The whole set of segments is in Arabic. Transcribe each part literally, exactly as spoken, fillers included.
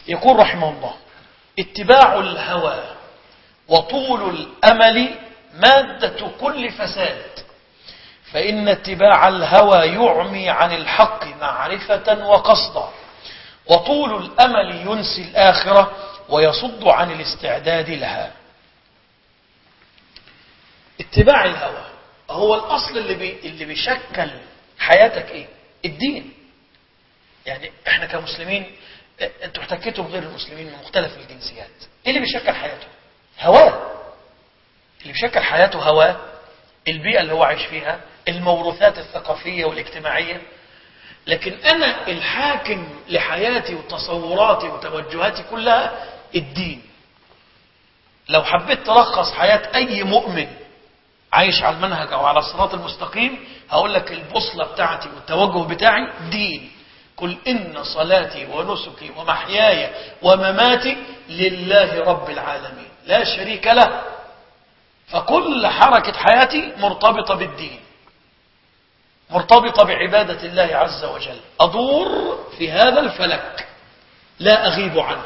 يقول رحمه الله: اتباع الهوى وطول الأمل مادة كل فساد، فإن اتباع الهوى يعمي عن الحق معرفة وقصدا، وطول الأمل ينسي الآخرة ويصد عن الاستعداد لها. اتباع الهوى هو الأصل اللي بي اللي بيشكل حياتك إيه؟ الدين. يعني إحنا كمسلمين، أنتوا احتكيتوا بغير المسلمين من مختلف الجنسيات، إيه اللي بيشكل حياته؟ هواه. اللي بيشكل حياته هواه، البيئة اللي هو عايش فيها، الموروثات الثقافية والاجتماعية. لكن أنا الحاكم لحياتي وتصوراتي وتوجهاتي كلها الدين. لو حبيت تلخص حياة أي مؤمن عايش على المنهج أو على الصراط المستقيم، هقول لك البوصلة بتاعتي والتوجه بتاعي دين. قل إن صلاتي ونسكي ومحياي ومماتي لله رب العالمين لا شريك له. فكل حركة حياتي مرتبطة بالدين، مرتبطة بعبادة الله عز وجل. أدور في هذا الفلك لا أغيب عنه.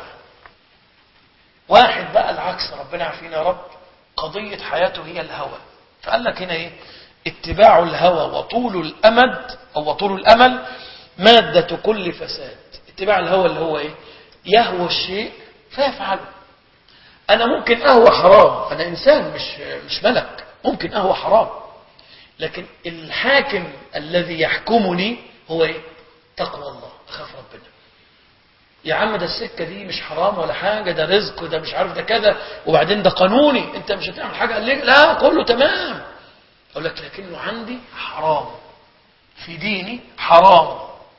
واحد بقى العكس، ربنا عافينا يا رب، قضية حياته هي الهوى. فقال لك هنا إيه؟ اتباع الهوى وطول الأمد أو وطول الأمل مادة كل فساد. اتباع الهوى اللي هو إيه؟ يهوى الشيء فيفعله. أنا ممكن أهوى حرام، أنا إنسان مش مش ملك، ممكن أهوى حرام، لكن الحاكم الذي يحكمني هو إيه؟ تقوى الله، أخاف ربنا. يا عم ده السكة دي مش حرام ولا حاجة، ده رزق، ده مش عارف ده كذا، وبعدين ده قانوني، أنت مش هتعمل حاجة قال لي لا كله تمام. أقول لك لكنه عندي حرام، في ديني حرام.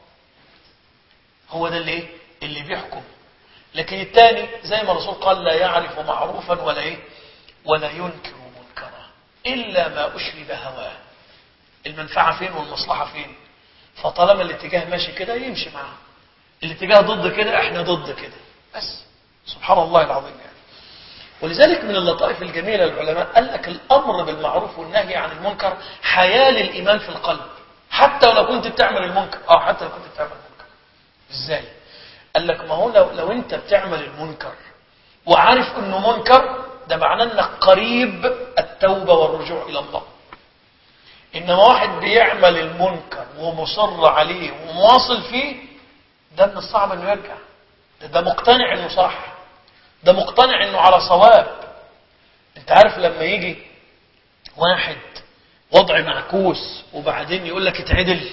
هو ده اللي إيه؟ اللي بيحكم. لكن الثاني زي ما الرسول قال: لا يعرف معروفا ولا إيه؟ ولا ينكر منكرا إلا ما أشرب هواه. المنفعة فين والمصلحة فين؟ فطالما الاتجاه ماشي كده يمشي معه، الاتجاه ضد كده احنا ضد كده بس. سبحان الله العظيم يعني. ولذلك من اللطائف الجميلة للعلماء قال لك الأمر بالمعروف والنهي عن المنكر حياة للإيمان في القلب، حتى لو كنت بتعمل المنكر. اه حتى لو كنت بتعمل المنكر. ازاي؟ قال لك ما هو لو, لو انت بتعمل المنكر وعارف انه منكر، ده معناه انك قريب التوبة والرجوع الى الله. انما واحد بيعمل المنكر ومصر عليه ومواصل فيه، ده من الصعب انه يرجع. ده, ده مقتنع انه صح، ده مقتنع انه على صواب. انت عارف لما يجي واحد وضع معكوس وبعدين يقول لك اتعدل،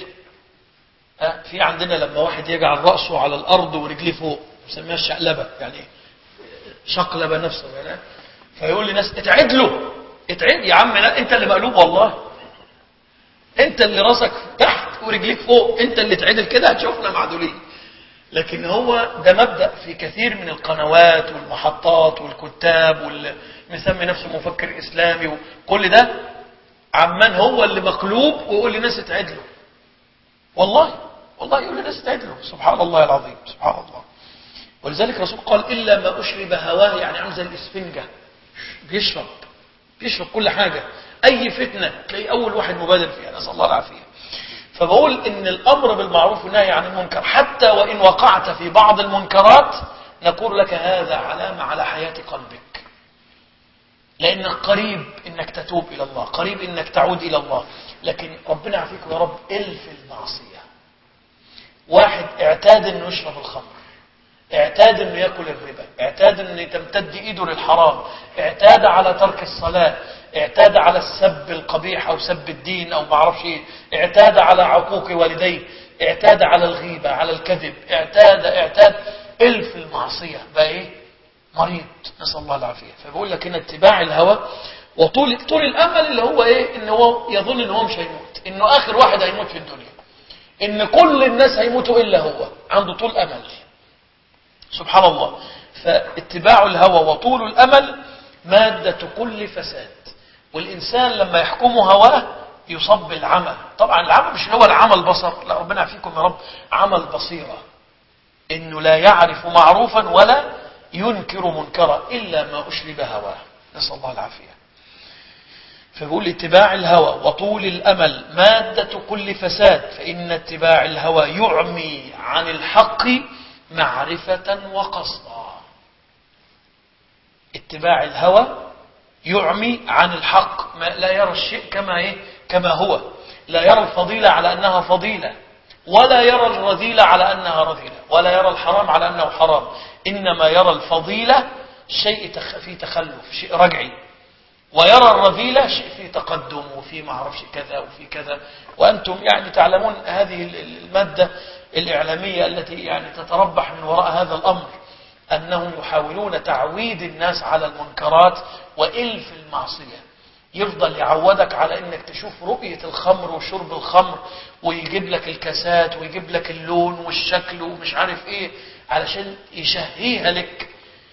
ها في عندنا لما واحد يجعل رأسه على الارض ورجليه فوق، بنسميها الشقلبة، يعني شقلبة نفسه يعني. فيقول للناس اتعدلوا، اتعدل يا عم، لا انت اللي مقلوب والله، انت اللي راسك تحت ورجليك فوق، انت اللي اتعدل كده هتشوفنا معدولين. لكن هو ده مبدأ في كثير من القنوات والمحطات والكتاب واللي مسمي نفسه مفكر إسلامي وكل ده، عمان هو اللي مقلوب ويقول للناس اتعدلوا. والله والله يقول للناس اتعدلوا. سبحان الله العظيم، سبحان الله. ولذلك الرسول قال: إلا ما أشرب هواه، يعني عامل زي الإسفنجة، بيشرب بيشرب كل حاجة. أي فتنة تلاقي أول واحد مبادر فيها، نسأل الله العافية. فبقول إن الأمر بالمعروف والنهي عن المنكر، حتى وإن وقعت في بعض المنكرات نقول لك هذا علامة على حياة قلبك، لأنك قريب إنك تتوب إلى الله، قريب إنك تعود إلى الله. لكن ربنا يعافيكم يا رب، إلف المعصية. واحد اعتاد إنه يشرب الخمر، اعتاد انه ياكل الربا، اعتاد انه تمتد ايده للحرام، اعتاد على ترك الصلاة، اعتاد على السب القبيح او سب الدين او ما اعرفش ايه، اعتاد على عقوق والديه، اعتاد على الغيبة، على الكذب، اعتاد اعتاد الف المعصية، بقى ايه؟ مريض، نسأل الله العافية. فبقول لك هنا اتباع الهوى وطول طول الامل اللي هو ايه؟ ان هو يظن ان هو مش هيموت، انه اخر واحد هيموت في الدنيا، ان كل الناس هيموتوا الا هو، عنده طول امل. سبحان الله. فاتباع الهوى وطول الأمل مادة كل فساد. والإنسان لما يحكمه هواه يصاب بالعمى. طبعا العمى مش هو العمى البصر، لا ربنا يعافيكم يا رب، عمى البصيرة، إنه لا يعرف معروفا ولا ينكر منكرا إلا ما أشرب هواه، نسأل الله العافية. فبقول اتباع الهوى وطول الأمل مادة كل فساد، فإن اتباع الهوى يعمي عن الحق معرفة وقصدا. اتباع الهوى يعمي عن الحق، ما لا يرى الشيء كما ايه كما هو، لا يرى الفضيلة على أنها فضيلة، ولا يرى الرذيلة على أنها رذيلة، ولا يرى الحرام على أنه حرام، إنما يرى الفضيلة شيء في تخلف، شيء رجعي، ويرى الرذيلة شيء في تقدم وفي ما اعرفش كذا وفي كذا. وأنتم يعني تعلمون هذه المادة الإعلامية التي يعني تتربح من وراء هذا الأمر، أنهم يحاولون تعويد الناس على المنكرات وإلف المعصية. يفضل يعودك على انك تشوف رؤية الخمر وشرب الخمر، ويجيب لك الكاسات ويجيب لك اللون والشكل ومش عارف ايه، علشان يشهيها لك،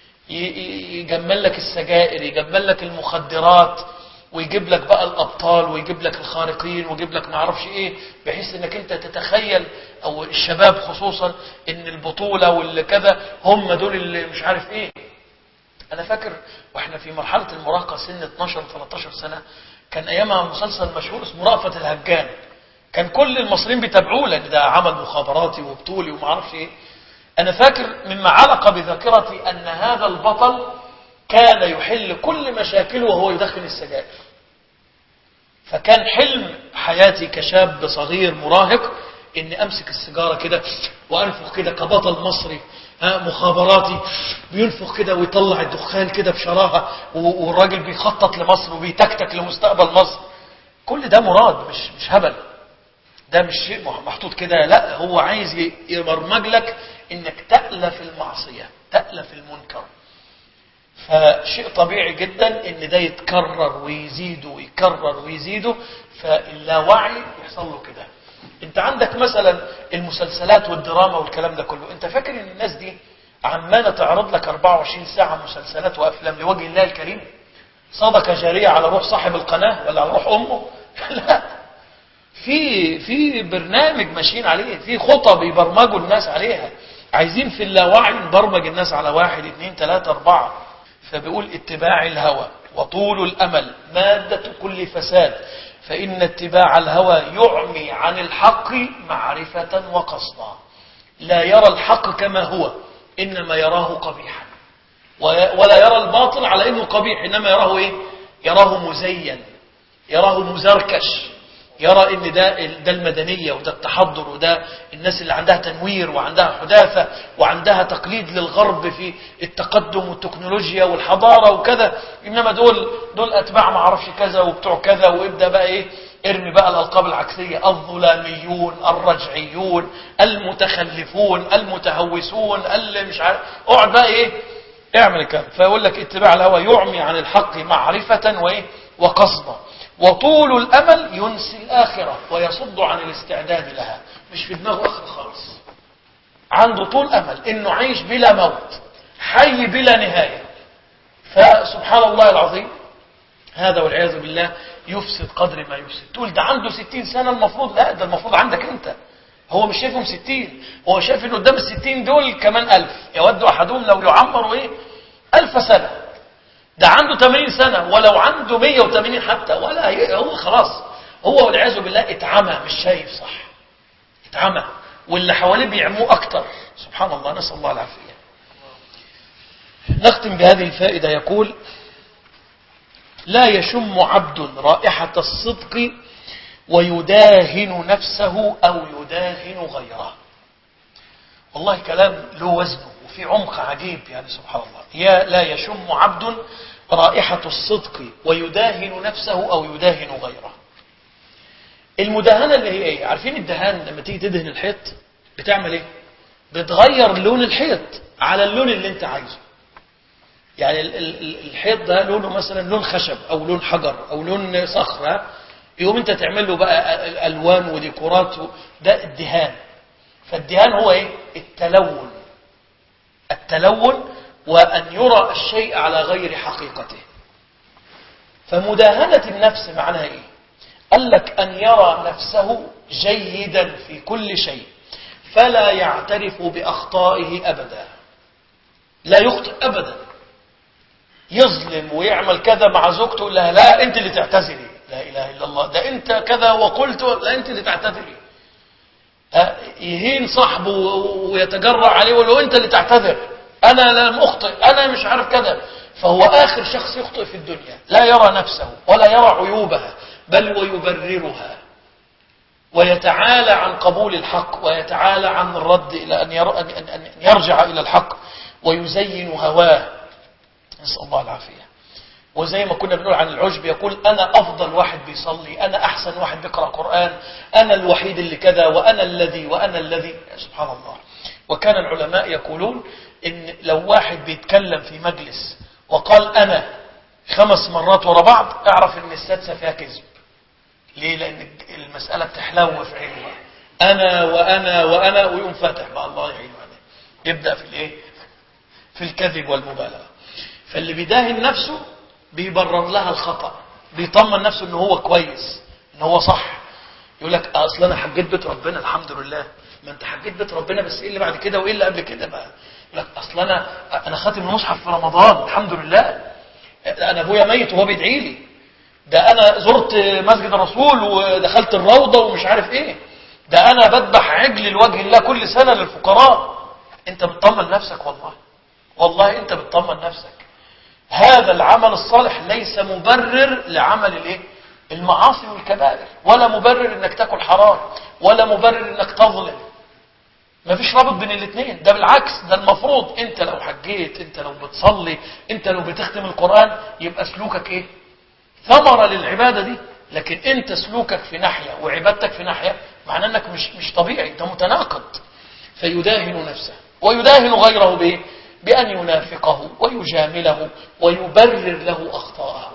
يجمل لك السجائر، يجمل لك المخدرات، ويجيب لك بقى الابطال ويجيب لك الخارقين ويجيب لك ما اعرفش ايه، بحيث انك انت تتخيل، او الشباب خصوصا، ان البطولة واللي كذا هم دول اللي مش عارف ايه. أنا فاكر وإحنا في مرحلة المراهقة سن اثناشر ثلاثة عشر سنة، كان أيامها مسلسل مشهور اسمه رأفت الهجان، كان كل المصريين بيتابعوه لأن ده عمل مخابراتي وبطولي وما اعرفش إيه. أنا فاكر مما علق بذاكرتي أن هذا البطل كان يحل كل مشاكله وهو يدخن السجائر. فكان حلم حياتي كشاب صغير مراهق إني أمسك السيجارة كده وأنفخ كده كبطل مصري ها مخابراتي، بينفخ كده ويطلع الدخان كده بشراهة، والراجل بيخطط لمصر وبيتكتك لمستقبل مصر. كل ده مراد، مش مش هبل، ده مش شيء محطوط كده، لا، هو عايز يبرمج لك انك تألف المعصية، تألف المنكر. فشيء طبيعي جدا ان ده يتكرر ويزيد ويكرر ويزيد، فاللاوعي يحصل له كده. انت عندك مثلا المسلسلات والدراما والكلام ده كله، انت فاكر ان الناس دي عمالة تعرض لك أربعة وعشرين ساعة مسلسلات وافلام لوجه الله الكريم؟ صدقة جارية على روح صاحب القناة ولا على روح امه؟ لا، في في برنامج ماشيين عليه، في خطة بيبرمجوا الناس عليها. عايزين في اللاوعي نبرمج الناس على واحد اثنين ثلاثة اربعة. فبيقول اتباع الهوى وطول الامل مادة كل فساد، فإن اتباع الهوى يعمي عن الحق معرفة وقصدا. لا يرى الحق كما هو، إنما يراه قبيحا، ولا يرى الباطل على إنه قبيح، إنما يراه إيه؟ يراه مزين، يراه مزركش، يرى إن ده ده المدنية وده التحضر وده الناس اللي عندها تنوير وعندها حداثة وعندها تقليد للغرب في التقدم والتكنولوجيا والحضارة وكذا، إنما دول دول أتباع ما عرفش كذا وبتوع كذا. وإبدأ بقى إيه؟ ارمي بقى الألقاب العكسية: الظلاميون، الرجعيون، المتخلفون، المتهوسون، اللي مش عارف. اقعد بقى إيه؟ اعمل كده. فيقول لك اتباع الهوى يعمي عن الحق معرفة وإيه؟ وقصدا. وطول الأمل ينسي الآخرة ويصد عن الاستعداد لها. مش في دماغه آخر خالص، عنده طول أمل إنه عايش بلا موت، حي بلا نهاية. فسبحان الله العظيم، هذا والعياذ بالله يفسد قدر ما يفسد. تقول ده عنده ستين سنة المفروض، لا، ده المفروض عندك أنت. هو مش شايفهم ستين، هو شايف إنه قدام الستين دول كمان ألف، يود أحدهم لو يعمر إيه ألف سنة. ده عنده ثمانين سنة، ولو عنده مية وثمانين حتى، ولا هو خلاص، هو والعياذ بالله اتعمى، مش شايف صح، اتعمى، واللي حواليه بيعموه أكتر. سبحان الله، نسأل الله العافية. نختم بهذه الفائدة. يقول: لا يشم عبد رائحة الصدق ويداهن نفسه أو يداهن غيره. والله كلام له وزنه وفي عمق عجيب، يعني سبحان الله. يا لا يشم عبد رائحة الصدق ويداهن نفسه أو يداهن غيره. المداهنة اللي هي ايه؟ عارفين الدهان لما تيجي تدهن الحيط بتعمل ايه؟ بتغير لون الحيط على اللون اللي انت عايزه. يعني الحيط ده لونه مثلا لون خشب او لون حجر او لون صخرة، يقوم انت تعمل له بقى الوان وديكورات، ده الدهان. فالدهان هو ايه؟ التلون، التلون وأن يرى الشيء على غير حقيقته. فمداهنة النفس معناها ايه؟ قال لك أن يرى نفسه جيدا في كل شيء، فلا يعترف بأخطائه أبدا، لا يخطئ أبدا. يظلم ويعمل كذا مع زوجته، لا لا أنت اللي تعتذري، لا إله إلا الله، ده أنت كذا وقلت، لا أنت اللي تعتذري. يهين صاحبه ويتجرع عليه ويقول له انت اللي تعتذر، انا لم اخطئ، انا مش عارف كذا. فهو اخر شخص يخطئ في الدنيا، لا يرى نفسه ولا يرى عيوبها، بل ويبررها ويتعالى عن قبول الحق ويتعالى عن الرد الى ان يرجع الى الحق ويزين هواه. نسأل الله العافية. وزي ما كنا بنقول عن العجب، يقول أنا أفضل واحد بيصلي، أنا أحسن واحد بيقرأ قرآن، أنا الوحيد اللي كذا، وأنا الذي وأنا الذي. سبحان الله. وكان العلماء يقولون إن لو واحد بيتكلم في مجلس وقال أنا خمس مرات ورا بعض، اعرف إن السادسة فيها كذب. ليه؟ لأن المسألة بتحلو في عينه، أنا وأنا وأنا، ويقوم فاتح بقى الله يعينه عليه، يبدأ في الإيه؟ في الكذب والمبالغة. فاللي بيداهن نفسه بيبرر لها الخطأ، بيطمن نفسه انه هو كويس، انه هو صح. يقول لك اصل انا حجيت بيت ربنا الحمد لله. ما انت حجيت بيت ربنا، بس ايه اللي بعد كده وايه اللي قبل كده بقى؟ يقول لك اصل انا انا خاتم المصحف في رمضان الحمد لله، انا ابويا ميت وهو بيدعي لي، ده انا زرت مسجد الرسول ودخلت الروضه ومش عارف ايه، ده انا بذبح عجل لوجه الله كل سنه للفقراء. انت بتطمن نفسك، والله والله انت بتطمن نفسك. هذا العمل الصالح ليس مبرر لعمل الايه؟ المعاصي والكبائر، ولا مبرر انك تاكل حرام، ولا مبرر انك تظلم. ما فيش رابط بين الاثنين، ده بالعكس، ده المفروض انت لو حجيت، انت لو بتصلي، انت لو بتختم القرآن، يبقى سلوكك ايه؟ ثمرة للعبادة دي. لكن انت سلوكك في ناحية وعبادتك في ناحية، معناه انك مش مش طبيعي، انت متناقض. فيداهن نفسه ويداهن غيره بايه؟ بأن ينافقه ويجامله ويبرر له أخطاءه.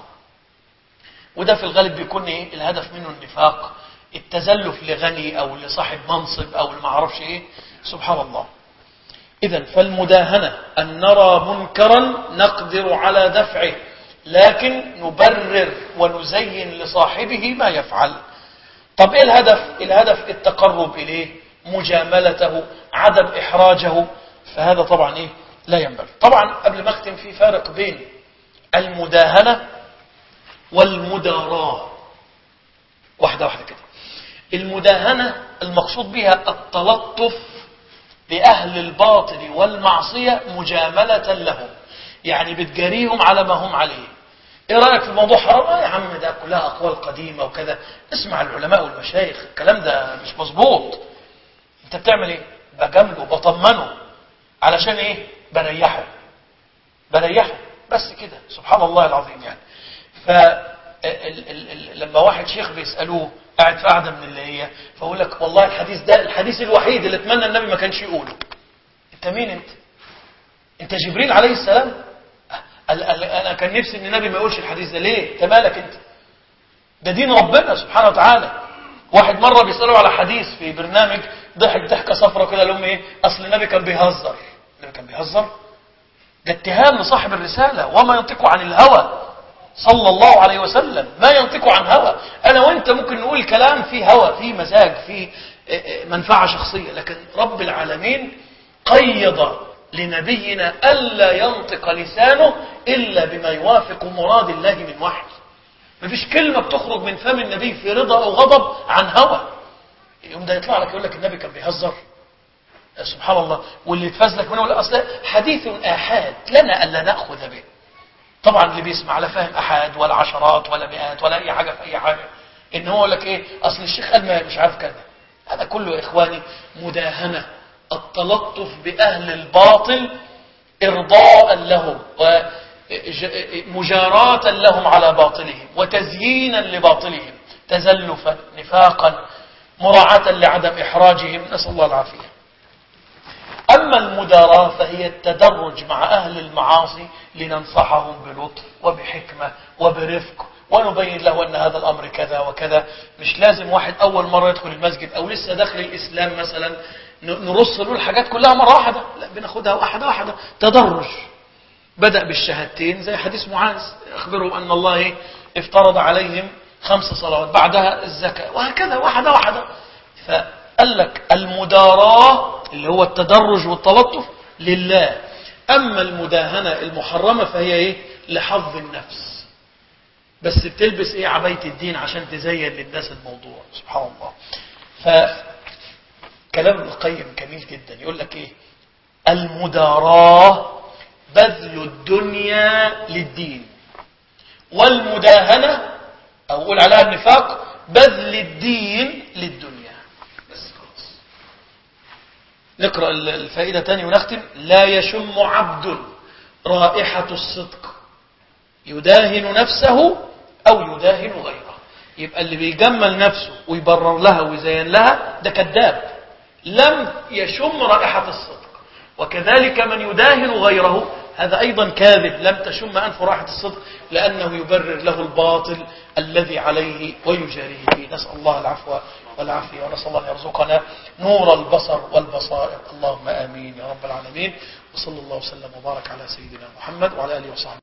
وده في الغالب بيكون إيه؟ الهدف منه النفاق، التزلف لغني أو لصاحب منصب أو المعرفش إيه. سبحان الله. إذن فالمداهنة أن نرى منكرا نقدر على دفعه، لكن نبرر ونزين لصاحبه ما يفعل. طب إيه الهدف؟ الهدف التقرب إليه، مجاملته، عدم إحراجه. فهذا طبعا إيه؟ لا ينبغي. طبعا قبل ما اختم، في فارق بين المداهنة والمداراة. واحدة واحدة كده. المداهنة المقصود بها التلطف بأهل الباطل والمعصية مجاملة لهم، يعني بتجاريهم على ما هم عليه. ايه رأيك في الموضوع حرام؟ آه يا عم ده كلها أقوال قديمة وكذا، اسمع العلماء والمشايخ، الكلام ده مش مظبوط. انت بتعمل ايه؟ بجامله بطمنه. علشان ايه؟ بريحه بريحه بس كده. سبحان الله العظيم. يعني ف لما واحد شيخ بيسألوه قاعد في قاعدة من اللي هي، فأقول لك والله الحديث ده الحديث الوحيد اللي اتمنى النبي ما كانش يقوله. انت مين انت؟ انت جبريل عليه السلام؟ انا كان نفسي ان النبي ما يقولش الحديث ده. ليه؟ انت مالك انت؟ ده دين ربنا سبحانه وتعالى. واحد مرة بيسألوه على حديث في برنامج، ضحك ضحكة صفرة كده، لهم ايه؟ اصل النبي كان بيهزر. النبي كان بيهزر؟ ده اتهام لصاحب الرسالة. وما ينطق عن الهوى صلى الله عليه وسلم، ما ينطق عن هوى. انا وانت ممكن نقول كلام فيه هوى، فيه مزاج، فيه منفعة شخصية، لكن رب العالمين قيض لنبينا ألا ينطق لسانه إلا بما يوافق مراد الله من وحي. مفيش كلمة بتخرج من فم النبي في رضا أو غضب عن هوى. يوم ده يطلع لك يقول لك النبي كان بيهزر. سبحان الله. واللي يتفزلك منه يقول أصلا حديث آحاد لنا ألا نأخذ به. طبعا اللي بيسمع لا فاهم أحد ولا عشرات ولا مئات ولا أي حاجة في أي حاجة. إن هو يقول لك إيه؟ أصل الشيخ قال ما مش عارف كذا. هذا كله إخواني مداهنة، التلطف بأهل الباطل إرضاء لهم ومجاراة لهم على باطلهم وتزيينا لباطلهم، تزلفا نفاقا مراعاة لعدم إحراجهم، نسأل الله العافية. أما المداراة فهي التدرج مع أهل المعاصي لننصحهم بلطف وبحكمة وبرفق ونبين له أن هذا الأمر كذا وكذا. مش لازم واحد أول مرة يدخل المسجد أو لسه داخل الإسلام مثلا نرص له الحاجات كلها مرة واحدة، لا، بناخدها واحدة واحدة، تدرج. بدأ بالشهادتين زي حديث معاذ، أخبرهم أن الله افترض عليهم خمس صلوات، بعدها الزكاة، وهكذا واحدة واحدة. فقال لك المداراة اللي هو التدرج والتلطف لله. أما المداهنة المحرمة فهي إيه؟ لحظ النفس، بس بتلبس إيه؟ عباية الدين عشان تزين للناس الموضوع. سبحان الله. كلام ابن القيم جميل جدا، يقول لك ايه؟ المداراة بذل الدنيا للدين، والمداهنة او اقول عليها النفاق بذل الدين للدنيا. بس خلاص. نقرأ الفائدة تاني ونختم. لا يشم عبد رائحة الصدق يداهن نفسه او يداهن غيره. يبقى اللي بيجمل نفسه ويبرر لها ويزين لها ده كذاب، لم يشم رائحة الصدق. وكذلك من يداهن غيره هذا أيضا كاذب، لم تشم أنف رائحة الصدق، لأنه يبرر له الباطل الذي عليه ويجاريه به. نسأل الله العفو والعافية، ونسأل الله أن يرزقنا نور البصر والبصائر. اللهم آمين يا رب العالمين. وصلى الله وسلم وبارك على سيدنا محمد وعلى آله وصحبه.